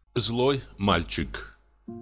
Злой мальчик.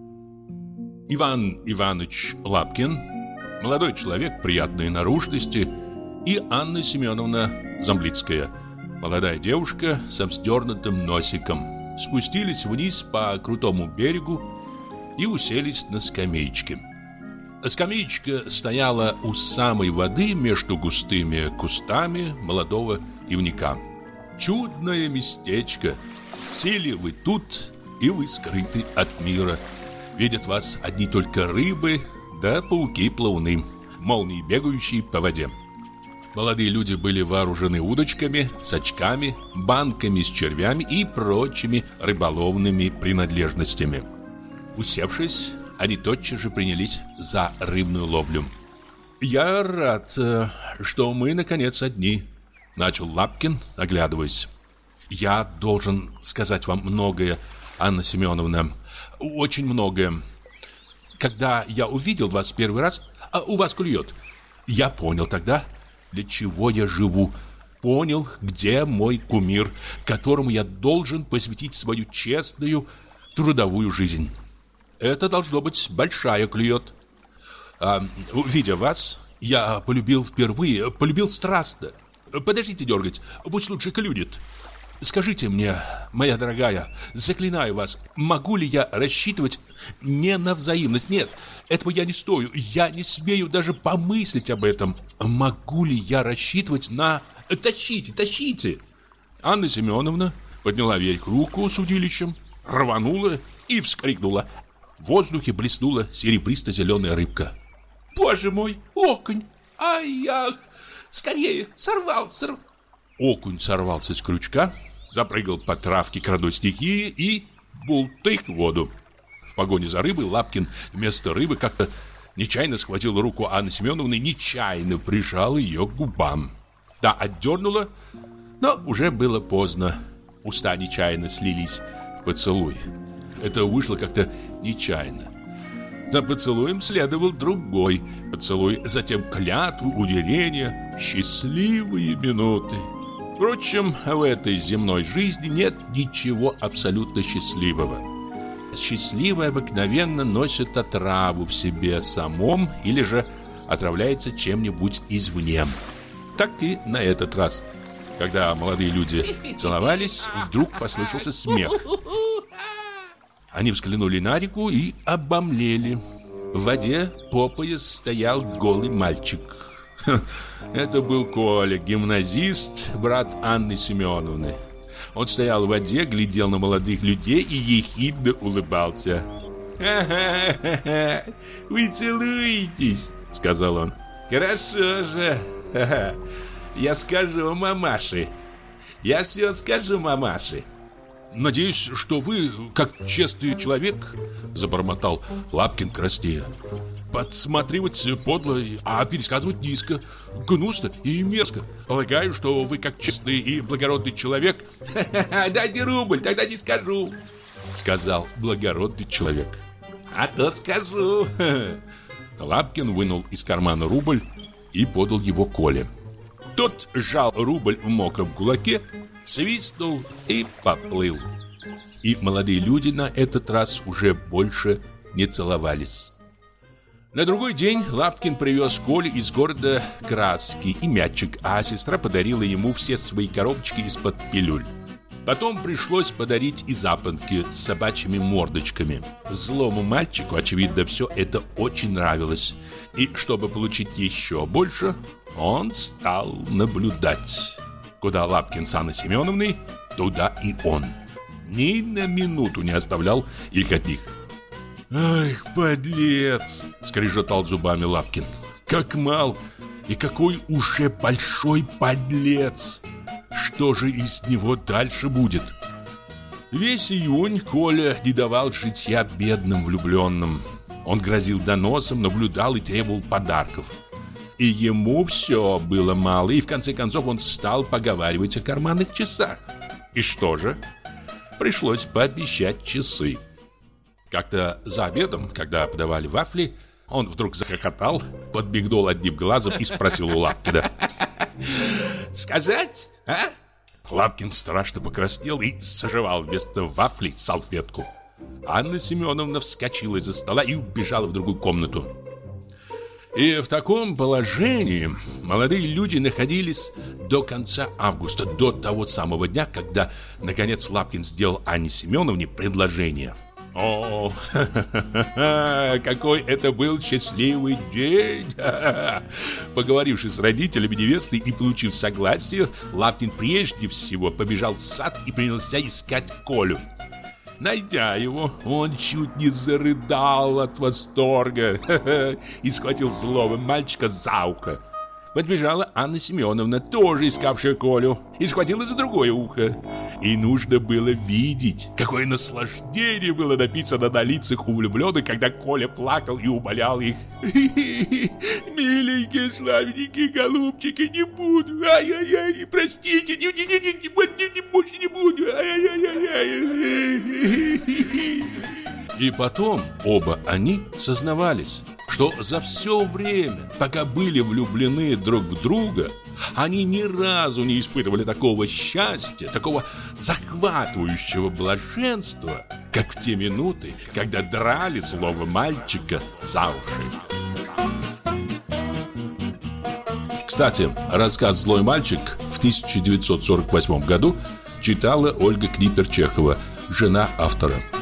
Иван Иванович Лапкин, молодой человек приятной наружности, и Анна Семеновна Замблицкая, молодая девушка со вздернутым носиком, спустились вниз по крутому берегу и уселись на скамеечке. Скамеечка стояла у самой воды между густыми кустами молодого ивника. Чудное местечко. Сели вы тут, и вы скрыты от мира. Видят вас одни только рыбы, да пауки-плауны, молнии, бегающие по воде. Молодые люди были вооружены удочками, сачками, банками с червями и прочими рыболовными принадлежностями. Усевшись, они тотчас же принялись за рыбную ловлю. «Я рад, что мы, наконец, одни», — начал Лапкин, оглядываясь. «Я должен сказать вам многое, Анна Семеновна, очень многое. Когда я увидел вас первый раз, у вас клюет, я понял тогда, для чего я живу, понял, где мой кумир, которому я должен посвятить свою честную трудовую жизнь. Это должно быть большая клюет. Видя вас, я полюбил впервые, полюбил страстно. Подождите дергать, пусть лучше клюнет. Скажите мне, моя дорогая, заклинаю вас, могу ли я рассчитывать не на взаимность? Нет, этого я не стою, я не смею даже помыслить об этом. Могу ли я рассчитывать на... Тащите, тащите!» Анна Семеновна подняла вверх руку с удилищем, рванула и вскрикнула. В воздухе блеснула серебристо-зеленая рыбка. «Боже мой, окунь! Ай-ях! Скорее, сорвался!» Окунь сорвался с крючка, запрыгал по травке к родной стихии и бултых в воду. В погоне за рыбой Лапкин вместо рыбы как-то нечаянно схватил руку Анны Семеновны, нечаянно прижал ее к губам. Та отдернула, но уже было поздно. Уста нечаянно слились в поцелуй. Это вышло как-то нечаянно. За поцелуем следовал другой поцелуй, затем клятвы, уверения, счастливые минуты. Впрочем, в этой земной жизни нет ничего абсолютно счастливого. Счастливое обыкновенно носит отраву в себе самом или же отравляется чем-нибудь извне. Так и на этот раз, когда молодые люди целовались, вдруг послышался смех. Они взглянули на реку и обомлели. В воде по пояс стоял голый мальчик. Это был Коля, гимназист, брат Анны Семеновны. Он стоял в воде, глядел на молодых людей и ехидно улыбался. «Ха-ха-ха, вы целуетесь», — сказал он. «Хорошо же, ха-ха. Я скажу мамаше. Я все скажу мамаше». «Надеюсь, что вы, как честный человек, — забормотал Лапкин краснея, — подсматривать подло, а пересказывать низко, гнусно и мерзко. Полагаю, что вы, как честный и благородный человек... — «Дайте рубль, тогда не скажу, — сказал благородный человек. — А то скажу. Лапкин вынул из кармана рубль и подал его Коле. Тот сжал рубль в мокром кулаке, свистнул и поплыл. И молодые люди на этот раз уже больше не целовались. На другой день Лапкин привез Коле из города краски и мячик, а сестра подарила ему все свои коробочки из-под пилюль. Потом пришлось подарить и запонки с собачьими мордочками. Злому мальчику, очевидно, все это очень нравилось. И чтобы получить еще больше, он стал наблюдать. Куда Лапкин с Анной Семеновной, туда и он. Ни на минуту не оставлял их одних. «Ах, подлец!» — скрежетал зубами Лапкин. «Как мал! И какой уже большой подлец! Что же из него дальше будет?» Весь июнь Коля не давал житья бедным влюбленным. Он грозил доносом, наблюдал и требовал подарков. И ему все было мало, и в конце концов он стал поговаривать о карманных часах. И что же? Пришлось пообещать часы. Как-то за обедом, когда подавали вафли, он вдруг захохотал, подмигнул одним глазом и спросил у Лапкина: «Сказать, а?» Лапкин страшно покраснел и зажевал вместо вафли салфетку. Анна Семеновна вскочила из-за стола и убежала в другую комнату. И в таком положении молодые люди находились до конца августа, до того самого дня, когда, наконец, Лапкин сделал Анне Семеновне предложение. О, какой это был счастливый день! Поговоривши с родителями невесты и получив согласие, Лапкин прежде всего побежал в сад и принялся искать Колю. Найдя его, он чуть не зарыдал от восторга и схватил злого мальчика за ухо. Подбежала Анна Семеновна, тоже искавшая Колю, и схватила за другое ухо. И нужно было видеть, какое наслаждение было написано на лицах у влюбленных, когда Коля плакал и умолял их. «Миленькие, славненькие голубчики, не буду, ай-яй-яй, простите, больше не буду, ай-яй-яй». И потом оба они сознавались, что за все время, пока были влюблены друг в друга, они ни разу не испытывали такого счастья, такого захватывающего блаженства, как в те минуты, когда драли злого мальчика за уши. Кстати, рассказ «Злой мальчик» в 1948 году читала Ольга Книпер-Чехова, жена автора.